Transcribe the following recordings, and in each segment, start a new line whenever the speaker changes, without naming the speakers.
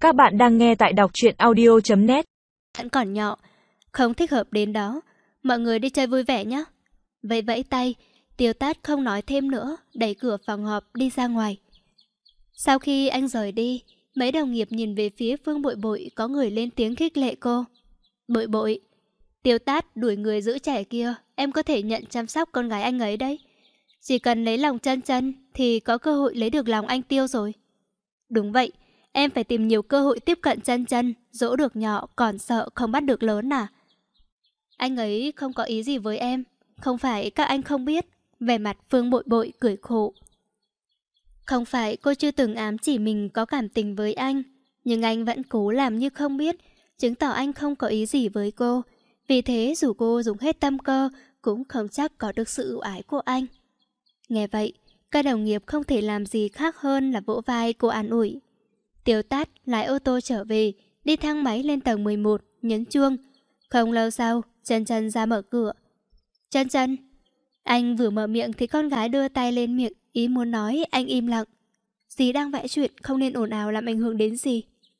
Các bạn đang nghe tại đọc truyện audio.net.
Vẫn còn nhỏ, không thích hợp đến đó. Mọi người đi chơi vui vẻ nhé. Vẫy vẫy tay, Tiêu Tát không nói thêm nữa, đẩy cửa phòng họp đi ra ngoài. Sau khi anh rời đi, mấy đồng nghiệp nhìn về phía Phương Bội Bội, có người lên tiếng khích lệ cô. Bội Bội, Tiêu Tát đuổi người giữ trẻ kia, em có thể nhận chăm sóc con gái anh ấy đấy. Chỉ cần lấy lòng Chân Chân thì có cơ hội lấy được lòng anh Tiêu rồi. Đúng vậy, em phải tìm nhiều cơ hội tiếp cận Chân Chân, dỗ được nhỏ còn sợ không bắt được lớn à? Anh ấy không có ý gì với em, không phải các anh không biết. Vẻ mặt Phương Bội Bội cười khổ. Không phải cô chưa từng ám chỉ mình có cảm tình với anh, nhưng anh vẫn cố làm như không biết, chứng tỏ anh không có ý gì với cô. Vì thế dù cô dùng hết tâm cơ, cũng không chắc có được sự ưu ái của anh. Nghe vậy, các đồng nghiệp không thể làm gì khác hơn là vỗ vai cô an ủi. Tiêu Tát lái ô tô trở về, đi thang máy lên tầng 11, nhấn chuông. Không lâu sau, Chân Chân ra mở cửa. Chân Chân. Anh vừa mở miệng thì con gái đưa tay lên miệng, ý muốn nói. Anh im lặng. Dì đang vẽ chuyện, không nên ồn ào làm ảnh hưởng đến dì.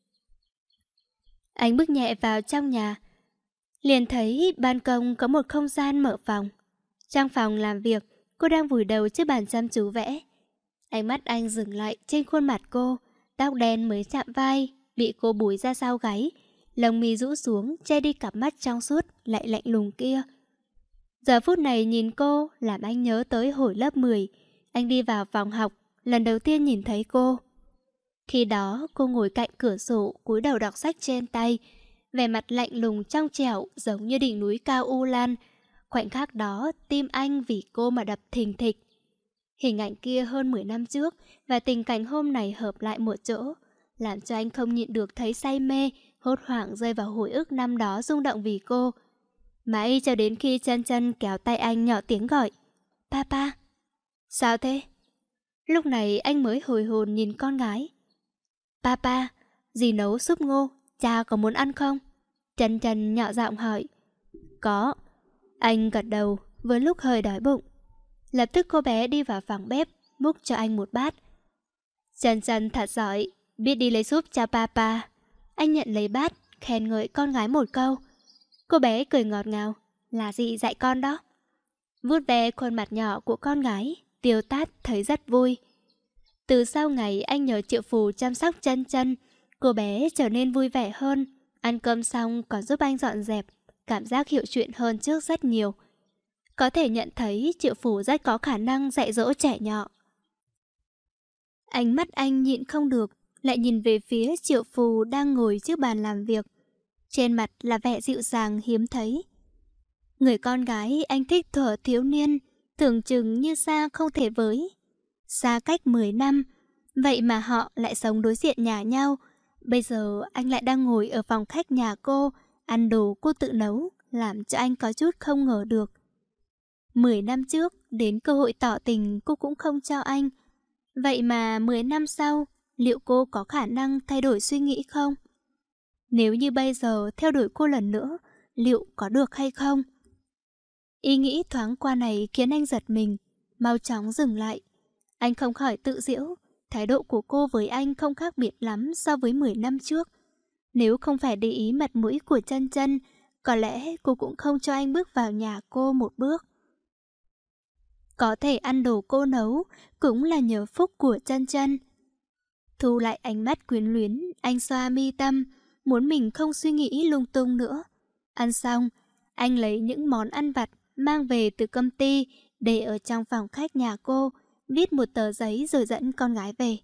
Anh bước nhẹ vào trong nhà, liền thấy ban công có một không gian mở phòng. Trong phòng làm việc, cô đang vùi đầu trước bàn chăm chú vẽ. Ánh mắt anh dừng lại trên khuôn mặt cô, tóc đen mới chạm vai, bị cô búi ra sau gáy, lông mi rũ xuống che đi cặp mắt trong suốt lại lạnh lùng kia. Giờ phút này nhìn cô làm anh nhớ tới hồi lớp 10. Anh đi vào phòng học, lần đầu tiên nhìn thấy cô. Khi đó cô ngồi cạnh cửa sổ, cúi đầu đọc sách trên tay, vẻ mặt lạnh lùng trong trẻo giống như đỉnh núi cao U Lan. Khoảnh khắc đó tim anh vì cô mà đập thình thịch. Hình ảnh kia hơn 10 năm trước và tình cảnh hôm này hợp lại một chỗ, làm cho anh không nhịn được thấy say mê, hốt hoảng rơi vào hồi ức năm đó rung động vì cô. Mãi cho đến khi Chân Chân kéo tay anh nhỏ tiếng gọi. Papa. Sao thế? Lúc này anh mới hồi hồn nhìn con gái. Papa, dì nấu súp ngô, cha có muốn ăn không? Chân Chân nhỏ giọng hỏi. Có. Anh gật đầu, với lúc hơi đói bụng. Lập tức cô bé đi vào phòng bếp, múc cho anh một bát. Chân Chân thật giỏi, biết đi lấy súp cho papa. Anh nhận lấy bát, khen ngợi con gái một câu. Cô bé cười ngọt ngào. Là dì dạy con đó. Vuốt ve khuôn mặt nhỏ của con gái, Tiêu Tát thấy rất vui. Từ sau ngày anh nhờ Triệu Phù chăm sóc Chân Chân, cô bé trở nên vui vẻ hơn. Ăn cơm xong còn giúp anh dọn dẹp, cảm giác hiểu chuyện hơn trước rất nhiều. Có thể nhận thấy Triệu Phù rất có khả năng dạy dỗ trẻ nhỏ. Ánh mắt anh nhịn không được, lại nhìn về phía Triệu Phù đang ngồi trước bàn làm việc. Trên mặt là vẻ dịu dàng hiếm thấy. Người con gái anh thích thuở thiếu niên, tưởng chừng như xa không thể với. Xa cách 10 năm, vậy mà họ lại sống đối diện nhà nhau. Bây giờ anh lại đang ngồi ở phòng khách nhà cô, ăn đồ cô tự nấu, làm cho anh có chút không ngờ được. 10 năm trước, đến cơ hội tỏ tình cô cũng không cho anh. Vậy mà 10 năm sau, liệu cô có khả năng thay đổi suy nghĩ không? Nếu như bây giờ theo đuổi cô lần nữa, liệu có được hay không? Ý nghĩ thoáng qua này khiến anh giật mình, mau chóng dừng lại. Anh không khỏi tự giễu, thái độ của cô với anh không khác biệt lắm so với 10 năm trước. Nếu không phải để ý mặt mũi của Chân Chân, có lẽ cô cũng không cho anh bước vào nhà cô một bước. Có thể ăn đồ cô nấu cũng là nhờ phúc của Chân Chân. Thu lại ánh mắt quyến luyến, anh xoa mi tâm, muốn mình không suy nghĩ lung tung nữa. Ăn xong, anh lấy những món ăn vặt mang về từ công ty để ở trong phòng khách nhà cô, viết một tờ giấy rồi dẫn con gái về.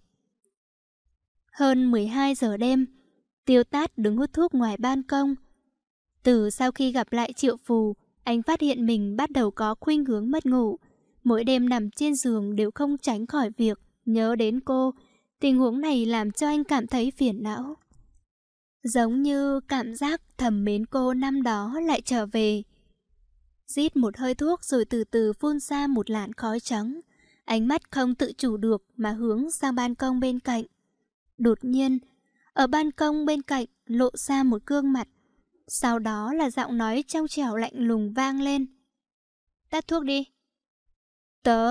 Hơn 12 giờ đêm, Tiêu Tát đứng hút thuốc ngoài ban công. Từ sau khi gặp lại Triệu Phù, anh phát hiện mình bắt đầu có khuynh hướng mất ngủ. Mỗi đêm nằm trên giường đều không tránh khỏi việc nhớ đến cô. Tình huống này làm cho anh cảm thấy phiền não. Giống như cảm giác thầm mến cô năm đó lại trở về. Rít một hơi thuốc rồi từ từ phun ra một làn khói trắng. Ánh mắt không tự chủ được mà hướng sang ban công bên cạnh. Đột nhiên, ở ban công bên cạnh lộ ra một gương mặt. Sau đó là giọng nói trong trẻo lạnh lùng vang lên. Tắt thuốc đi.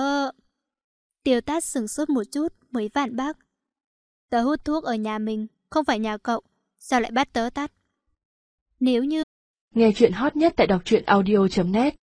Tiêu Tát sửng sốt một chút mới phản bác. Tớ hút thuốc ở nhà mình, không phải nhà cậu, sao lại bắt tớ tắt? Nếu như...
Nghe chuyện hot nhất tại đọc truyện audio.net